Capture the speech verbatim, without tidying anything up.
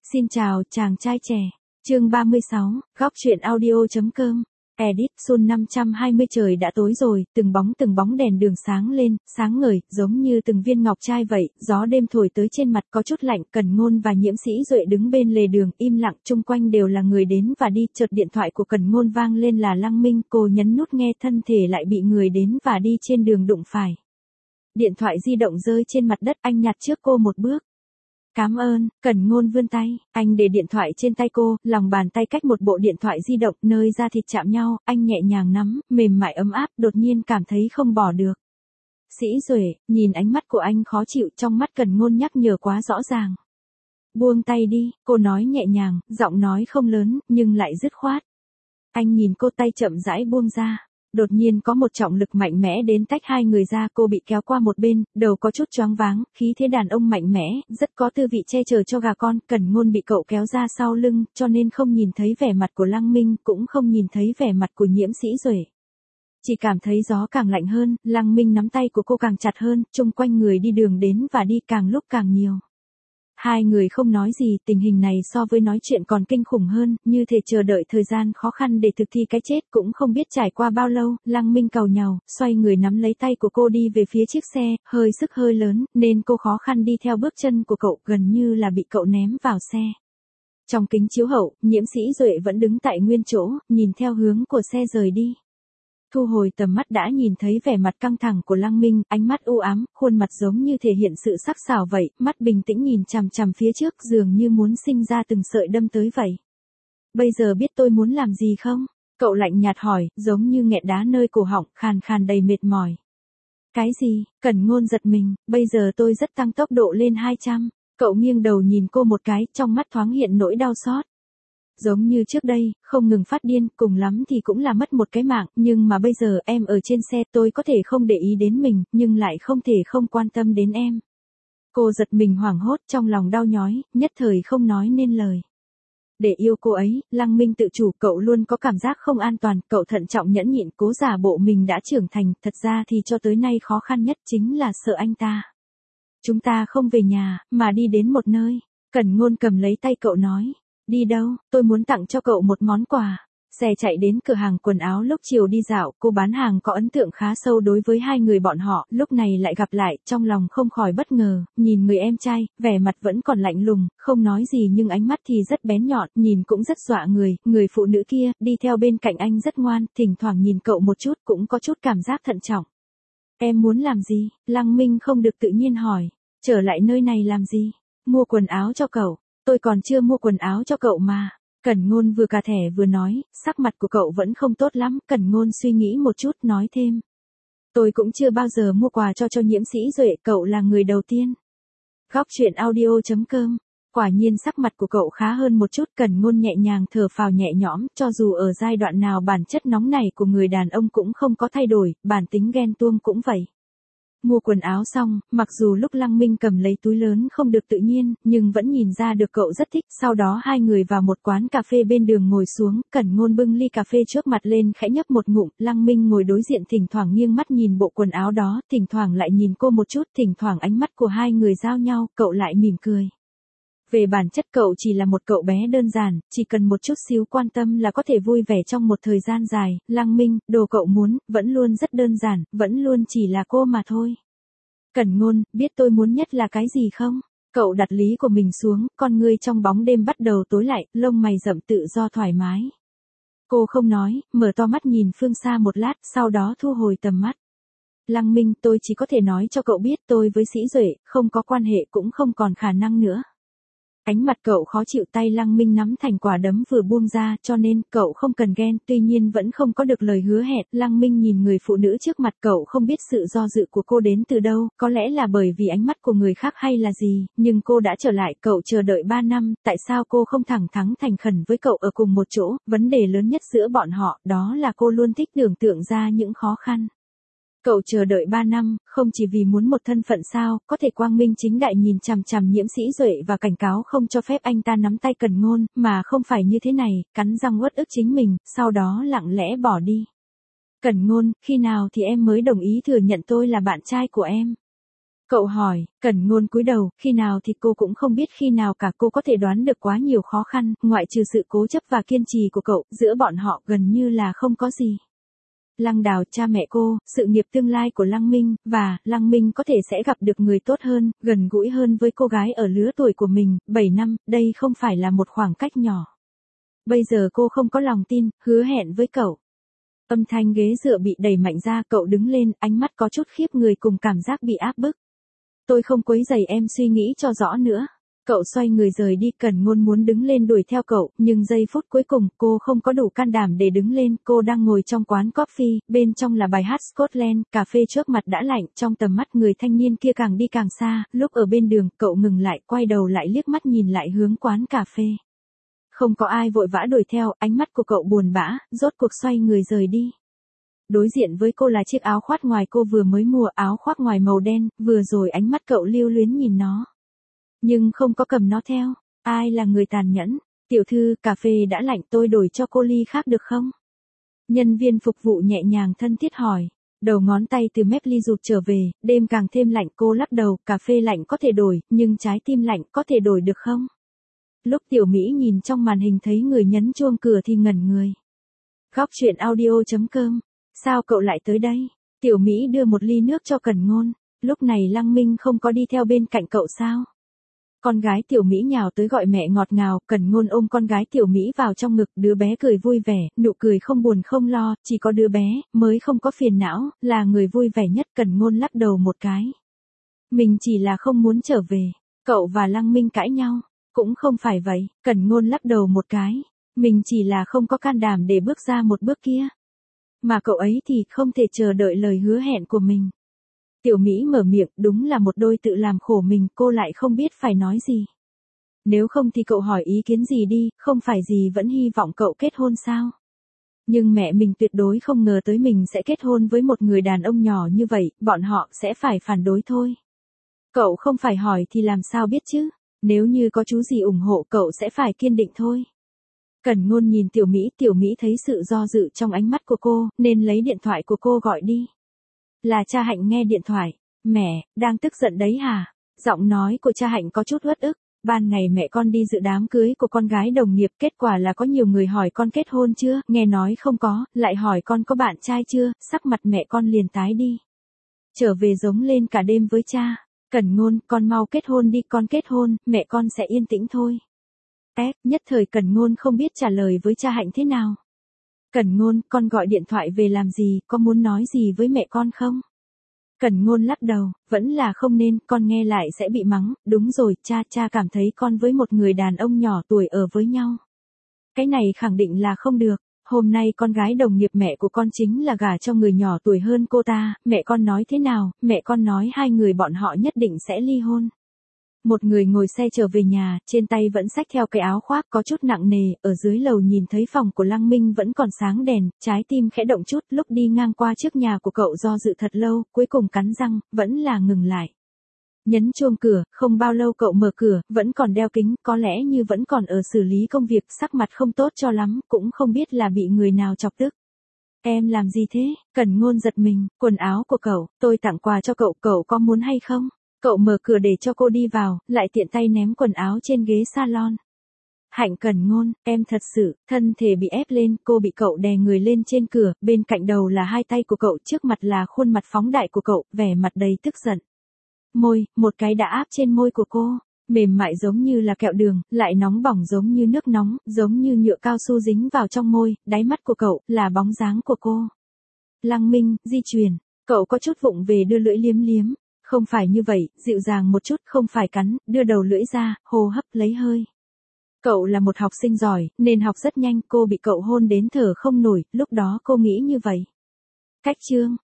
Xin chào, chàng trai trẻ. Chương ba mươi sáu, góc truyện audio.com. Edit, Sun năm trăm hai mươi trời đã tối rồi, từng bóng từng bóng đèn đường sáng lên, sáng ngời, giống như từng viên ngọc trai vậy, gió đêm thổi tới trên mặt có chút lạnh, Cần Ngôn và Nhiễm Sĩ Duệ đứng bên lề đường, im lặng, chung quanh đều là người đến và đi, chợt điện thoại của Cần Ngôn vang lên là Lăng Minh, cô nhấn nút nghe, thân thể lại bị người đến và đi trên đường đụng phải. Điện thoại di động rơi trên mặt đất, anh nhặt trước cô một bước. Cảm ơn, Cần Ngôn vươn tay, anh để điện thoại trên tay cô, lòng bàn tay cách một bộ điện thoại di động, nơi da thịt chạm nhau, anh nhẹ nhàng nắm, mềm mại ấm áp, đột nhiên cảm thấy không bỏ được. Sĩ Duệ, nhìn ánh mắt của anh khó chịu, trong mắt Cần Ngôn nhắc nhở quá rõ ràng. Buông tay đi, cô nói nhẹ nhàng, giọng nói không lớn, nhưng lại dứt khoát. Anh nhìn cô, tay chậm rãi buông ra. Đột nhiên có một trọng lực mạnh mẽ đến tách hai người ra, cô bị kéo qua một bên, đầu có chút choáng váng, khí thế đàn ông mạnh mẽ, rất có tư vị che chở cho gà con. Cần Ngôn bị cậu kéo ra sau lưng, cho nên không nhìn thấy vẻ mặt của Lăng Minh, cũng không nhìn thấy vẻ mặt của Nhiễm Sĩ Duệ. Chỉ cảm thấy gió càng lạnh hơn, Lăng Minh nắm tay của cô càng chặt hơn, chung quanh người đi đường đến và đi càng lúc càng nhiều. Hai người không nói gì, tình hình này so với nói chuyện còn kinh khủng hơn, như thể chờ đợi thời gian khó khăn để thực thi cái chết, cũng không biết trải qua bao lâu. Lăng Minh càu nhàu, xoay người nắm lấy tay của cô đi về phía chiếc xe, hơi sức hơi lớn, nên cô khó khăn đi theo bước chân của cậu, gần như là bị cậu ném vào xe. Trong kính chiếu hậu, Nhiễm Sĩ Duệ vẫn đứng tại nguyên chỗ, nhìn theo hướng của xe rời đi. Thu hồi tầm mắt đã nhìn thấy vẻ mặt căng thẳng của Lăng Minh, ánh mắt u ám, khuôn mặt giống như thể hiện sự sắc sảo vậy, mắt bình tĩnh nhìn chằm chằm phía trước, dường như muốn sinh ra từng sợi đâm tới vậy. Bây giờ biết tôi muốn làm gì không? Cậu lạnh nhạt hỏi, giống như nghẹn đá nơi cổ họng, khàn khàn đầy mệt mỏi. Cái gì? Cần Ngôn giật mình, bây giờ tôi rất tăng tốc độ lên hai trăm. Cậu nghiêng đầu nhìn cô một cái, trong mắt thoáng hiện nỗi đau xót. Giống như trước đây, không ngừng phát điên, cùng lắm thì cũng là mất một cái mạng, nhưng mà bây giờ em ở trên xe, tôi có thể không để ý đến mình, nhưng lại không thể không quan tâm đến em. Cô giật mình hoảng hốt, trong lòng đau nhói, nhất thời không nói nên lời. Để yêu cô ấy, Lăng Minh tự chủ, cậu luôn có cảm giác không an toàn, cậu thận trọng nhẫn nhịn, cố giả bộ mình đã trưởng thành, thật ra thì cho tới nay khó khăn nhất chính là sợ anh ta. Chúng ta không về nhà, mà đi đến một nơi. Cần Ngôn cầm lấy tay cậu nói. Đi đâu? Tôi muốn tặng cho cậu một món quà. Xe chạy đến cửa hàng quần áo lúc chiều đi dạo, cô bán hàng có ấn tượng khá sâu đối với hai người bọn họ, lúc này lại gặp lại, trong lòng không khỏi bất ngờ, nhìn người em trai, vẻ mặt vẫn còn lạnh lùng, không nói gì nhưng ánh mắt thì rất bén nhọn, nhìn cũng rất dọa người, người phụ nữ kia, đi theo bên cạnh anh rất ngoan, thỉnh thoảng nhìn cậu một chút cũng có chút cảm giác thận trọng. Em muốn làm gì? Lăng Minh không được tự nhiên hỏi, trở lại nơi này làm gì? Mua quần áo cho cậu. Tôi còn chưa mua quần áo cho cậu mà. Cần Ngôn vừa cà thẻ vừa nói, sắc mặt của cậu vẫn không tốt lắm. Cần Ngôn suy nghĩ một chút, nói thêm. Tôi cũng chưa bao giờ mua quà cho cho Nhiễm Sĩ Duệ, cậu là người đầu tiên. Góc truyện audio.com. Quả nhiên sắc mặt của cậu khá hơn một chút. Cần Ngôn nhẹ nhàng thở phào nhẹ nhõm, cho dù ở giai đoạn nào bản chất nóng nảy của người đàn ông cũng không có thay đổi, bản tính ghen tuông cũng vậy. Mua quần áo xong, mặc dù lúc Lăng Minh cầm lấy túi lớn không được tự nhiên, nhưng vẫn nhìn ra được cậu rất thích. Sau đó hai người vào một quán cà phê bên đường ngồi xuống, Cần Ngôn bưng ly cà phê trước mặt lên khẽ nhấp một ngụm, Lăng Minh ngồi đối diện thỉnh thoảng nghiêng mắt nhìn bộ quần áo đó, thỉnh thoảng lại nhìn cô một chút, thỉnh thoảng ánh mắt của hai người giao nhau, cậu lại mỉm cười. Về bản chất cậu chỉ là một cậu bé đơn giản, chỉ cần một chút xíu quan tâm là có thể vui vẻ trong một thời gian dài. Lăng Minh, đồ cậu muốn, vẫn luôn rất đơn giản, vẫn luôn chỉ là cô mà thôi. Cần Ngôn, biết tôi muốn nhất là cái gì không? Cậu đặt lý của mình xuống, con ngươi trong bóng đêm bắt đầu tối lại, lông mày rậm tự do thoải mái. Cô không nói, mở to mắt nhìn phương xa một lát, sau đó thu hồi tầm mắt. Lăng Minh, tôi chỉ có thể nói cho cậu biết tôi với Sĩ Duệ, không có quan hệ cũng không còn khả năng nữa. Ánh mặt cậu khó chịu, tay Lăng Minh nắm thành quả đấm vừa buông ra, cho nên cậu không cần ghen, tuy nhiên vẫn không có được lời hứa hẹn. Lăng Minh nhìn người phụ nữ trước mặt, cậu không biết sự do dự của cô đến từ đâu, có lẽ là bởi vì ánh mắt của người khác hay là gì, nhưng cô đã trở lại, cậu chờ đợi ba năm, tại sao cô không thẳng thắn thành khẩn với cậu ở cùng một chỗ? Vấn đề lớn nhất giữa bọn họ, đó là cô luôn thích tưởng tượng ra những khó khăn. Cậu chờ đợi ba năm, không chỉ vì muốn một thân phận sao, có thể quang minh chính đại nhìn chằm chằm Nhiễm Sĩ Duệ và cảnh cáo không cho phép anh ta nắm tay Cần Ngôn, mà không phải như thế này, cắn răng uất ức chính mình, sau đó lặng lẽ bỏ đi. Cần Ngôn, khi nào thì em mới đồng ý thừa nhận tôi là bạn trai của em? Cậu hỏi, Cẩn Ngôn cúi đầu, khi nào thì cô cũng không biết khi nào cả, cô có thể đoán được quá nhiều khó khăn, ngoại trừ sự cố chấp và kiên trì của cậu, giữa bọn họ gần như là không có gì. Lăng Đào, cha mẹ cô, sự nghiệp tương lai của Lăng Minh, và, Lăng Minh có thể sẽ gặp được người tốt hơn, gần gũi hơn với cô gái ở lứa tuổi của mình, bảy năm, đây không phải là một khoảng cách nhỏ. Bây giờ cô không có lòng tin, hứa hẹn với cậu. Âm thanh ghế dựa bị đẩy mạnh ra, cậu đứng lên, ánh mắt có chút khiếp người cùng cảm giác bị áp bức. Tôi không quấy rầy em suy nghĩ cho rõ nữa. Cậu xoay người rời đi, Cẩn Ngôn muốn đứng lên đuổi theo cậu, nhưng giây phút cuối cùng cô không có đủ can đảm để đứng lên, cô đang ngồi trong quán coffee, bên trong là bài hát Scotland, cà phê trước mặt đã lạnh, trong tầm mắt người thanh niên kia càng đi càng xa, lúc ở bên đường, cậu ngừng lại, quay đầu lại liếc mắt nhìn lại hướng quán cà phê. Không có ai vội vã đuổi theo, ánh mắt của cậu buồn bã, rốt cuộc xoay người rời đi. Đối diện với cô là chiếc áo khoác ngoài cô vừa mới mua, áo khoác ngoài màu đen, vừa rồi ánh mắt cậu lưu luyến nhìn nó. Nhưng không có cầm nó theo, ai là người tàn nhẫn, tiểu thư, cà phê đã lạnh, tôi đổi cho cô ly khác được không? Nhân viên phục vụ nhẹ nhàng thân thiết hỏi, đầu ngón tay từ mép ly rụt trở về, đêm càng thêm lạnh, cô lắc đầu, cà phê lạnh có thể đổi, nhưng trái tim lạnh có thể đổi được không? Lúc Tiểu Mỹ nhìn trong màn hình thấy người nhấn chuông cửa thì ngẩn người. Góc truyện audio chấm com, sao cậu lại tới đây? Tiểu Mỹ đưa một ly nước cho Cẩn Ngôn, lúc này Lăng Minh không có đi theo bên cạnh cậu sao? Con gái Tiểu Mỹ nhào tới gọi mẹ ngọt ngào, Cẩn Ngôn ôm con gái Tiểu Mỹ vào trong ngực, đứa bé cười vui vẻ, nụ cười không buồn không lo, chỉ có đứa bé mới không có phiền não, là người vui vẻ nhất. Cẩn Ngôn lắc đầu một cái. Mình chỉ là không muốn trở về. Cậu và Lăng Minh cãi nhau, cũng không phải vậy. Cẩn Ngôn lắc đầu một cái, mình chỉ là không có can đảm để bước ra một bước kia. Mà cậu ấy thì không thể chờ đợi lời hứa hẹn của mình. Tiểu Mỹ mở miệng, đúng là một đôi tự làm khổ mình, cô lại không biết phải nói gì. Nếu không thì cậu hỏi ý kiến gì đi, không phải gì vẫn hy vọng cậu kết hôn sao? Nhưng mẹ mình tuyệt đối không ngờ tới mình sẽ kết hôn với một người đàn ông nhỏ như vậy, bọn họ sẽ phải phản đối thôi. Cậu không phải hỏi thì làm sao biết chứ? Nếu như có chú gì ủng hộ cậu sẽ phải kiên định thôi. Cẩn Ngôn nhìn Tiểu Mỹ, Tiểu Mỹ thấy sự do dự trong ánh mắt của cô, nên lấy điện thoại của cô gọi đi. Là cha Hạnh nghe điện thoại. Mẹ, đang tức giận đấy hả? Giọng nói của cha Hạnh có chút uất ức. Ban ngày mẹ con đi dự đám cưới của con gái đồng nghiệp, kết quả là có nhiều người hỏi con kết hôn chưa, nghe nói không có, lại hỏi con có bạn trai chưa, sắc mặt mẹ con liền tái đi. Trở về giống lên cả đêm với cha. Cẩn Ngôn, con mau kết hôn đi, con kết hôn, mẹ con sẽ yên tĩnh thôi. Ép, nhất thời Cẩn Ngôn không biết trả lời với cha Hạnh thế nào. Cẩn Ngôn, con gọi điện thoại về làm gì, có muốn nói gì với mẹ con không? Cẩn Ngôn lắc đầu, vẫn là không nên, con nghe lại sẽ bị mắng, đúng rồi, cha, cha cảm thấy con với một người đàn ông nhỏ tuổi ở với nhau. Cái này khẳng định là không được, hôm nay con gái đồng nghiệp mẹ của con chính là gả cho người nhỏ tuổi hơn cô ta, mẹ con nói thế nào, mẹ con nói hai người bọn họ nhất định sẽ ly hôn. Một người ngồi xe trở về nhà, trên tay vẫn xách theo cái áo khoác có chút nặng nề, ở dưới lầu nhìn thấy phòng của Lăng Minh vẫn còn sáng đèn, trái tim khẽ động chút, lúc đi ngang qua trước nhà của cậu do dự thật lâu, cuối cùng cắn răng, vẫn là ngừng lại. Nhấn chuông cửa, không bao lâu cậu mở cửa, vẫn còn đeo kính, có lẽ như vẫn còn ở xử lý công việc, sắc mặt không tốt cho lắm, cũng không biết là bị người nào chọc tức. Em làm gì thế? Cẩn Ngôn giật mình, quần áo của cậu, tôi tặng quà cho cậu, cậu có muốn hay không? Cậu mở cửa để cho cô đi vào, lại tiện tay ném quần áo trên ghế salon. Hạnh Cẩn Ngôn, em thật sự, thân thể bị ép lên, cô bị cậu đè người lên trên cửa, bên cạnh đầu là hai tay của cậu, trước mặt là khuôn mặt phóng đại của cậu, vẻ mặt đầy tức giận. Môi, một cái đã áp trên môi của cô, mềm mại giống như là kẹo đường, lại nóng bỏng giống như nước nóng, giống như nhựa cao su dính vào trong môi, đáy mắt của cậu, là bóng dáng của cô. Lăng Minh, di chuyển, cậu có chút vụng về đưa lưỡi liếm liếm. Không phải như vậy, dịu dàng một chút, không phải cắn, đưa đầu lưỡi ra, hô hấp lấy hơi. Cậu là một học sinh giỏi, nên học rất nhanh, cô bị cậu hôn đến thở không nổi, lúc đó cô nghĩ như vậy. Cách chương.